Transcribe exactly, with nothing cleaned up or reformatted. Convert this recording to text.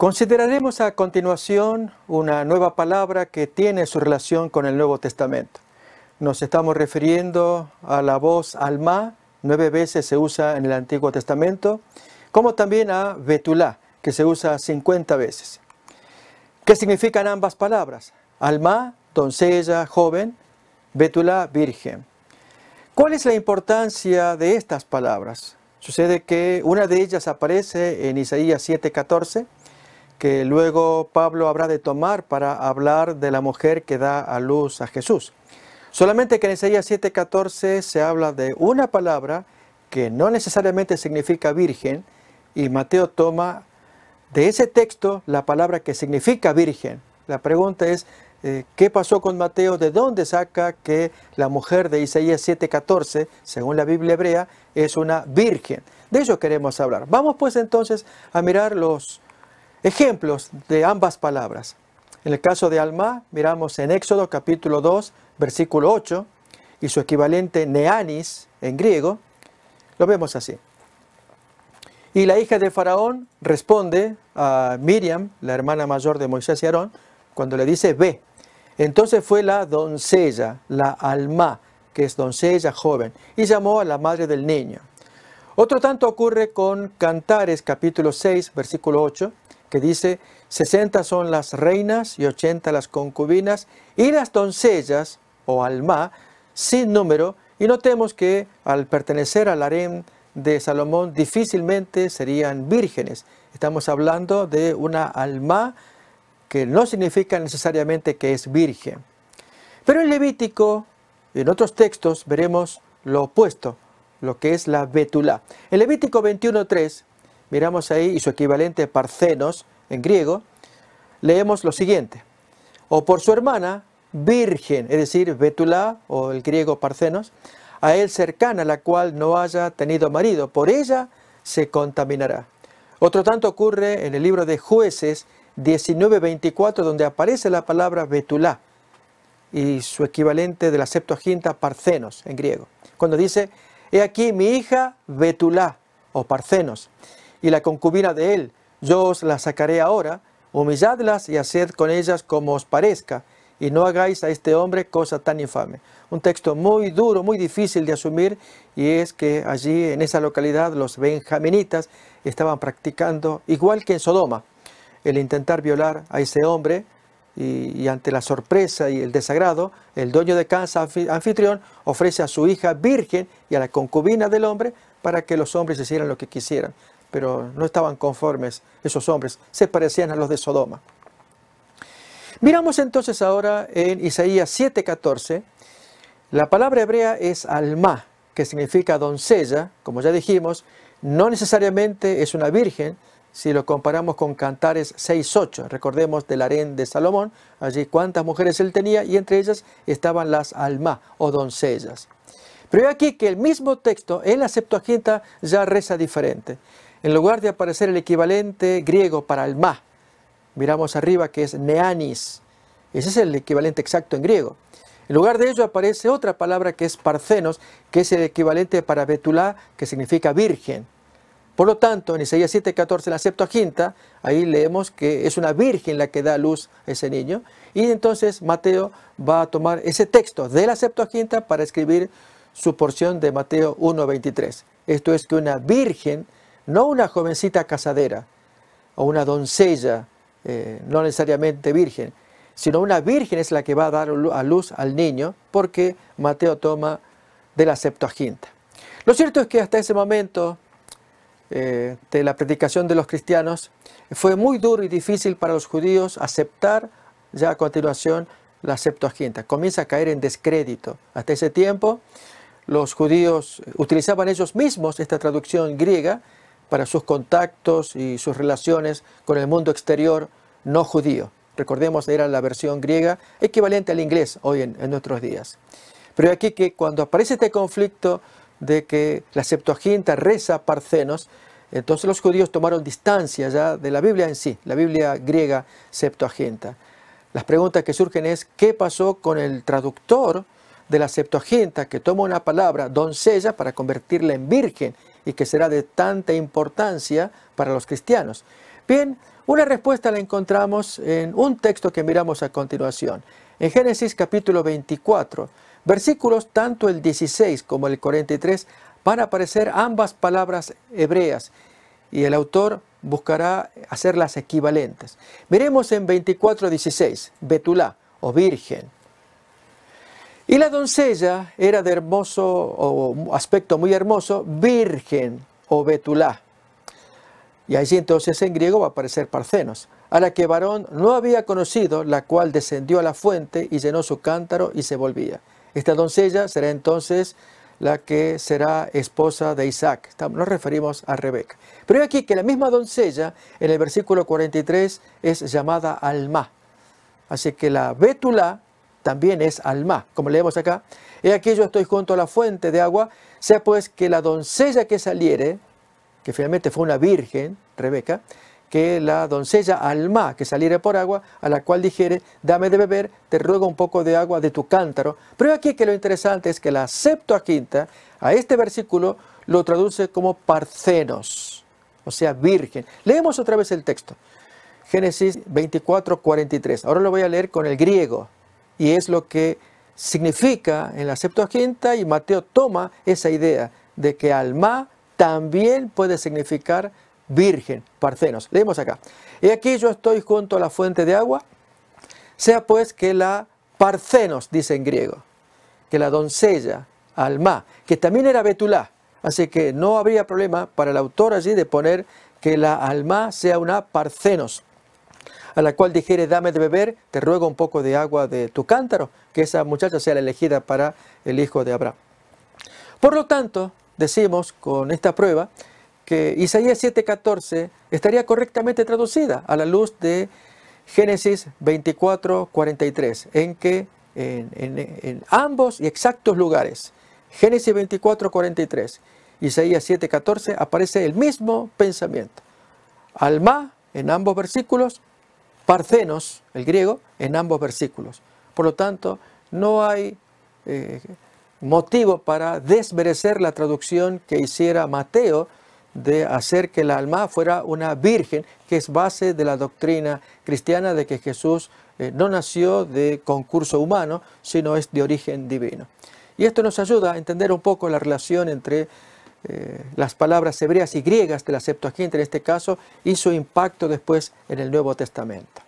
Consideraremos a continuación una nueva palabra que tiene su relación con el Nuevo Testamento. Nos estamos refiriendo a la voz alma, nueve veces se usa en el Antiguo Testamento, como también a betulá, que se usa cincuenta veces. ¿Qué significan ambas palabras? Alma, doncella, joven; betulá, virgen. ¿Cuál es la importancia de estas palabras? Sucede que una de ellas aparece en Isaías siete catorce, que luego Pablo habrá de tomar para hablar de la mujer que da a luz a Jesús. Solamente que en Isaías siete catorce se habla de una palabra que no necesariamente significa virgen, y Mateo toma de ese texto la palabra que significa virgen. La pregunta es, eh, ¿qué pasó con Mateo? ¿De dónde saca que la mujer de Isaías siete catorce, según la Biblia hebrea, es una virgen? De eso queremos hablar. Vamos pues entonces a mirar los ejemplos de ambas palabras. En el caso de alma, miramos en Éxodo capítulo dos, versículo ocho, y su equivalente neanis en griego, lo vemos así. Y la hija de Faraón responde a Miriam, la hermana mayor de Moisés y Aarón, cuando le dice ve. Entonces fue la doncella, la alma, que es doncella joven, y llamó a la madre del niño. Otro tanto ocurre con Cantares capítulo seis, versículo ocho, que dice, sesenta son las reinas y ochenta las concubinas, y las doncellas, o alma, sin número, y notemos que al pertenecer al harén de Salomón difícilmente serían vírgenes. Estamos hablando de una alma que no significa necesariamente que es virgen. Pero en Levítico, en otros textos, veremos lo opuesto, lo que es la betulá. En Levítico veintiuno tres, miramos ahí, y su equivalente parthenos en griego, leemos lo siguiente. O por su hermana, virgen, es decir, betulá, o el griego parthenos, a él cercana, la cual no haya tenido marido, por ella se contaminará. Otro tanto ocurre en el libro de Jueces diecinueve veinticuatro, donde aparece la palabra betulá y su equivalente de la Septuaginta parthenos en griego, cuando dice, he aquí mi hija betulá, o parthenos, y la concubina de él, yo os la sacaré ahora, humilladlas y haced con ellas como os parezca, y no hagáis a este hombre cosa tan infame. Un texto muy duro, muy difícil de asumir, y es que allí en esa localidad los benjaminitas estaban practicando, igual que en Sodoma, el intentar violar a ese hombre, y, y ante la sorpresa y el desagrado, el dueño de casa anfitrión ofrece a su hija virgen y a la concubina del hombre para que los hombres hicieran lo que quisieran. Pero no estaban conformes esos hombres, se parecían a los de Sodoma. Miramos entonces ahora en Isaías siete catorce, la palabra hebrea es alma, que significa doncella, como ya dijimos, no necesariamente es una virgen, si lo comparamos con Cantares seis ocho, recordemos del harén de Salomón, allí cuántas mujeres él tenía, y entre ellas estaban las alma, o doncellas. Pero aquí que el mismo texto en la Septuaginta ya reza diferente. En lugar de aparecer el equivalente griego para alma, miramos arriba que es neanis. Ese es el equivalente exacto en griego. En lugar de ello aparece otra palabra que es parthenos, que es el equivalente para betulá, que significa virgen. Por lo tanto, en Isaías siete catorce, en la Septuaginta, ahí leemos que es una virgen la que da a luz a ese niño. Y entonces Mateo va a tomar ese texto de la Septuaginta para escribir su porción de Mateo uno veintitrés. Esto es que una virgen, no una jovencita casadera o una doncella, eh, no necesariamente virgen, sino una virgen es la que va a dar a luz al niño, porque Mateo toma de la Septuaginta. Lo cierto es que hasta ese momento eh, de la predicación de los cristianos fue muy duro y difícil para los judíos aceptar ya a continuación la Septuaginta. Comienza a caer en descrédito. Hasta ese tiempo los judíos utilizaban ellos mismos esta traducción griega para sus contactos y sus relaciones con el mundo exterior no judío. Recordemos, era la versión griega equivalente al inglés hoy en, en nuestros días. Pero aquí que cuando aparece este conflicto de que la Septuaginta reza parthenos, entonces los judíos tomaron distancia ya de la Biblia en sí, la Biblia griega Septuaginta. Las preguntas que surgen es, ¿qué pasó con el traductor de la Septuaginta que toma una palabra, doncella, para convertirla en virgen y que será de tanta importancia para los cristianos? Bien, Una respuesta la encontramos en un texto que miramos a continuación. En Génesis capítulo veinticuatro, versículos tanto el dieciséis como el cuarenta y tres, van a aparecer ambas palabras hebreas y el autor buscará hacerlas equivalentes. Miremos en veinticuatro dieciséis, Betulá o virgen. Y la doncella era de hermoso o aspecto muy hermoso, virgen o Betulá. Y allí entonces en griego va a aparecer Parthenos, a la que varón no había conocido, la cual descendió a la fuente y llenó su cántaro y se volvía. Esta doncella será entonces la que será esposa de Isaac. Nos referimos a Rebeca. Pero aquí que la misma doncella en el versículo cuarenta y tres es llamada Alma. Así que la Betulá también es Alma, como leemos acá. He aquí yo estoy junto a la fuente de agua, sea pues que la doncella que saliere, que finalmente fue una virgen, Rebeca, que la doncella Alma que saliere por agua, a la cual dijere, dame de beber, te ruego un poco de agua de tu cántaro. Pero aquí que lo interesante es que la Septuaginta, a este versículo, lo traduce como Parthenos, o sea, virgen. Leemos otra vez el texto. Génesis veinticuatro, cuarenta y tres. Ahora lo voy a leer con el griego, y es lo que significa en la Septuaginta, y Mateo toma esa idea de que Alma también puede significar virgen, Parthenos. Leemos acá. He aquí yo estoy junto a la fuente de agua, sea pues que la Parthenos, dice en griego, que la doncella, Alma, que también era Betulá, así que no habría problema para el autor allí de poner que la Alma sea una Parthenos, a la cual dijere, dame de beber, te ruego un poco de agua de tu cántaro, que esa muchacha sea la elegida para el hijo de Abraham. Por lo tanto, decimos con esta prueba que Isaías siete catorce estaría correctamente traducida a la luz de Génesis veinticuatro cuarenta y tres, en que en, en, en ambos y exactos lugares, Génesis veinticuatro cuarenta y tres, Isaías siete catorce, aparece el mismo pensamiento. Alma en ambos versículos, Parthenos, el griego, en ambos versículos. Por lo tanto, no hay eh, motivo para desmerecer la traducción que hiciera Mateo de hacer que la Alma fuera una virgen, que es base de la doctrina cristiana de que Jesús eh, no nació de concurso humano, sino es de origen divino. Y esto nos ayuda a entender un poco la relación entre eh, las palabras hebreas y griegas de la Septuaginta en este caso y su impacto después en el Nuevo Testamento.